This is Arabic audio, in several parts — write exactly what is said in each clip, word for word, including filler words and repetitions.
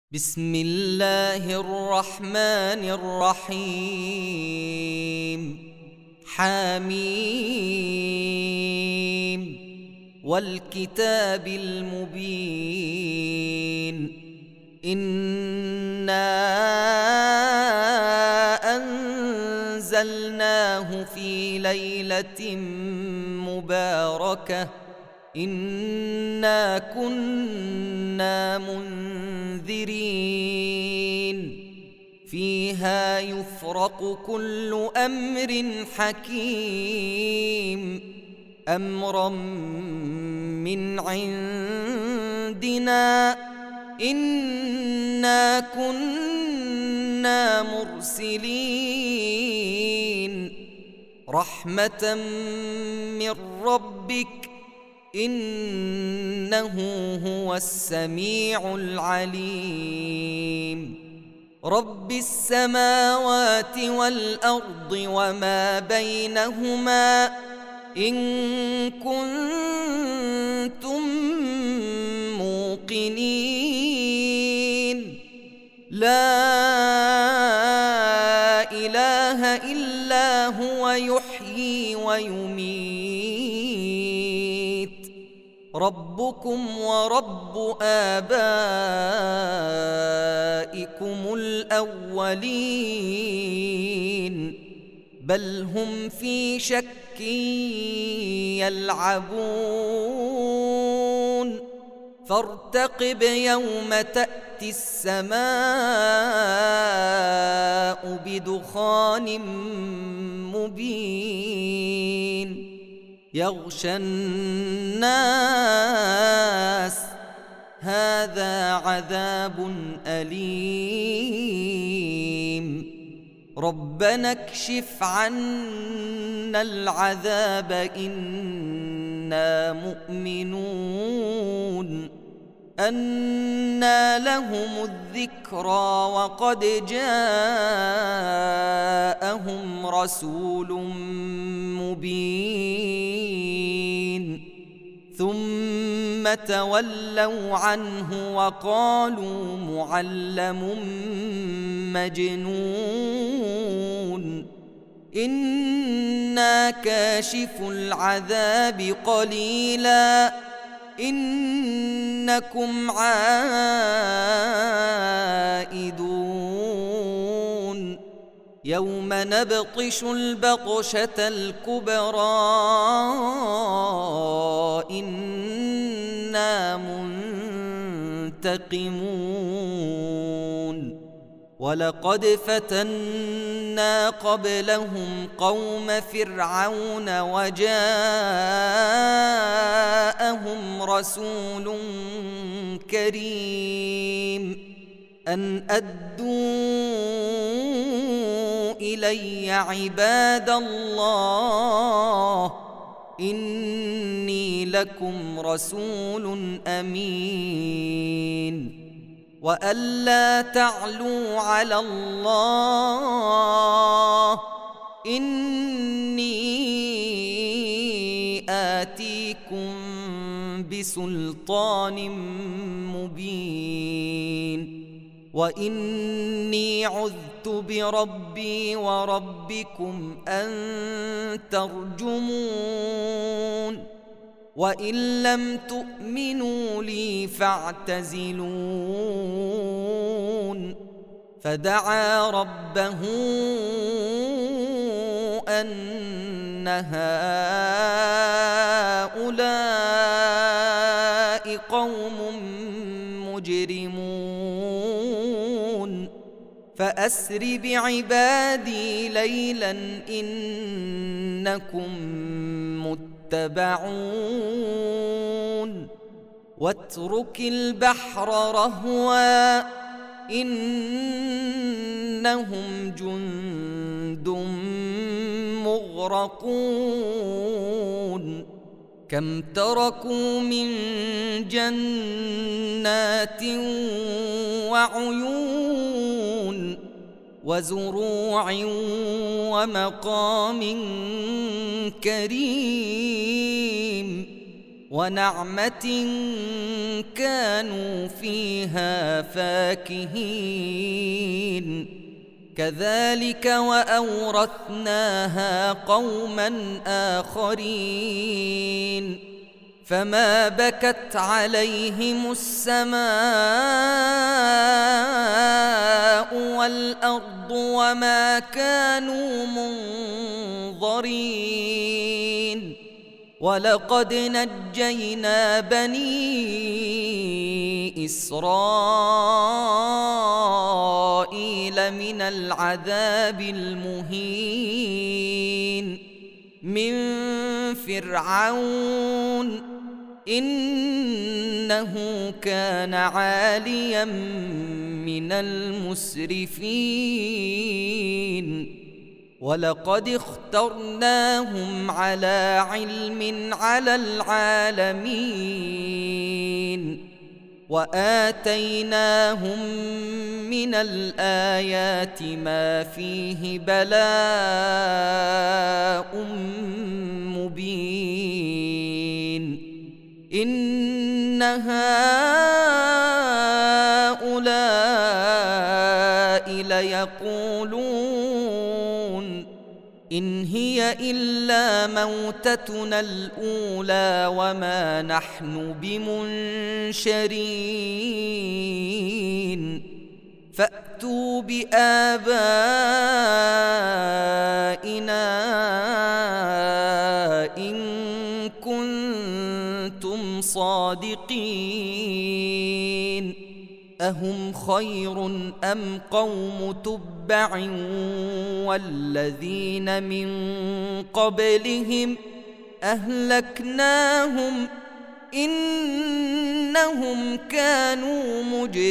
بسم الله الرحمن الرحيم. حميم والكتاب المبين. إنا أنزلناه في ليلة مباركة إنا كنا منذرين فيها يفرق كل أمر حكيم أمرا من عندنا إنا كنا مرسلين رحمة من ربك إنه هو السميع العليم. رب السماوات والأرض وما بينهما إن كنتم موقنين لا إله إلا هو يحيي ويميت ربكم ورب آبائكم الأولين بل هم في شك يلعبون فارتقب يوم تأتي السماء بدخان مبين يغشى الناس هذا عذاب أليم ربنا اكشف عنا العذاب إنا مؤمنون أنى لهم الذكرى وقد جاءهم رسول مبين ثم تولوا عنه وقالوا معلم مجنون إنا كاشف العذاب قليلا إنكم عائدون يوم نبطش البطشة الكبرى إنا منتقمون ولقد فتنا قبلهم قوم فرعون وجاءهم رسول كريم أن أدوا إلي عباد الله إني لكم رسول أمين وألا تعلوا على الله إني آتيكم بسلطان مبين وإني عذت بربي وربكم أن ترجمون وإن لم تؤمنوا لي فاعتزلون فدعا ربه أن هؤلاء قوم مجرمون فأسر بعبادي ليلا إنكم متبعون واترك البحر رهوا إنهم جند مغرقون كم تركوا من جنات وعيون وزروع ومقام كريم ونعمة كانوا فيها فاكهين كذلك وأورثناها قوما آخرين فما بكت عليهم السماء والأرض وما كانوا منظرين ولقد نجينا بني إسرائيل من العذاب المهين من فرعون إنه كان عاليا من المسرفين ولقد اخترناهم على علم على العالمين وآتيناهم من الآيات ما فيه بلاء مبين إن هؤلاء ليقولون إن هي إلا موتتنا الأولى وما نحن بمنشرين فأتوا بآبائنا إن كنتم صادقين أهم خير أم قوم تبع والذين من قبلهم أهلكناهم إنهم كانوا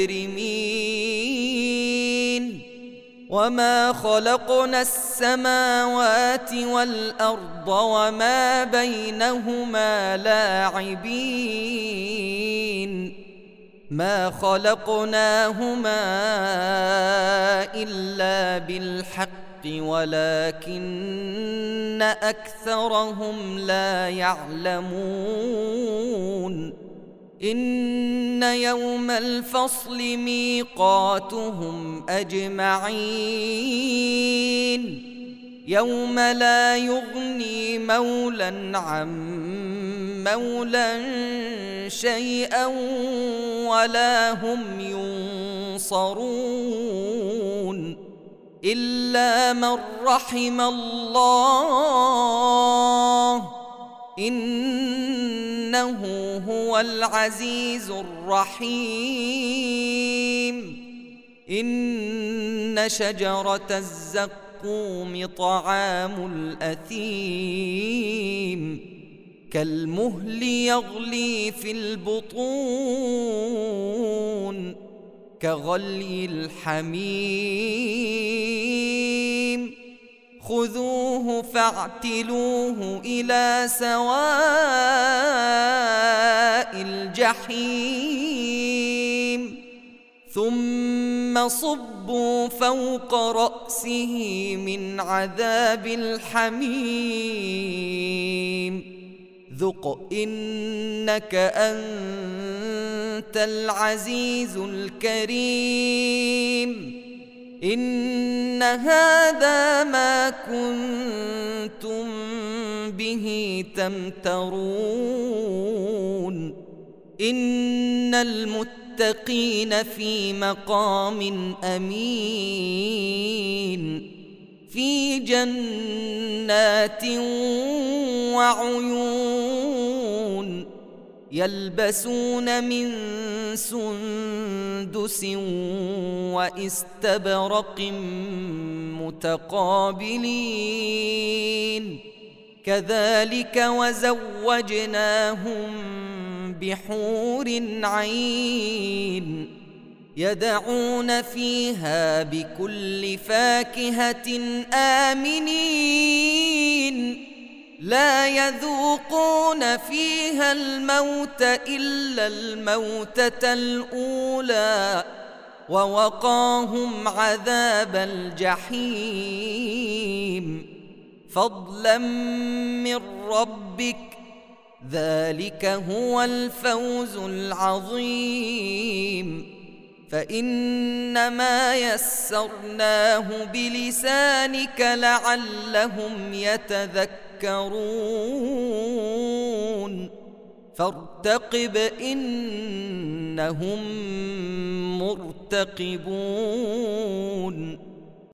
مجرمين وما خلقنا السماوات والأرض وما بينهما لاعبين ما خلقناهما إلا بالحق ولكن أكثرهم لا يعلمون إن يوم الفصل ميقاتهم أجمعين يوم لا يغني مولى عن مولى شيئا ولا هم ينصرون إلا من رحم الله إنه هو العزيز الرحيم إن شجرة الزقوم طعام الأثيم كالمهل يغلي في البطون كغلي الحميم خذوه فاعتلوه إلى سواء الجحيم ثم صبوا فوق رأسه من عذاب الحميم ذق إنك أنت العزيز الكريم إن هذا ما كنتم به تمترون إن المتقين في مقام أمين في جنات وعيون يلبسون من سندس واستبرق متقابلين كذلك وزوجناهم بحور عين يدعون فيها بكل فاكهة آمنين لا يذوقون فيها الموت إلا الموتة الأولى ووقاهم عذاب الجحيم فضلا من ربك ذلك هو الفوز العظيم. فإنما يسرناه بلسانك لعلهم يتذكرون فارتقب إنهم مرتقبون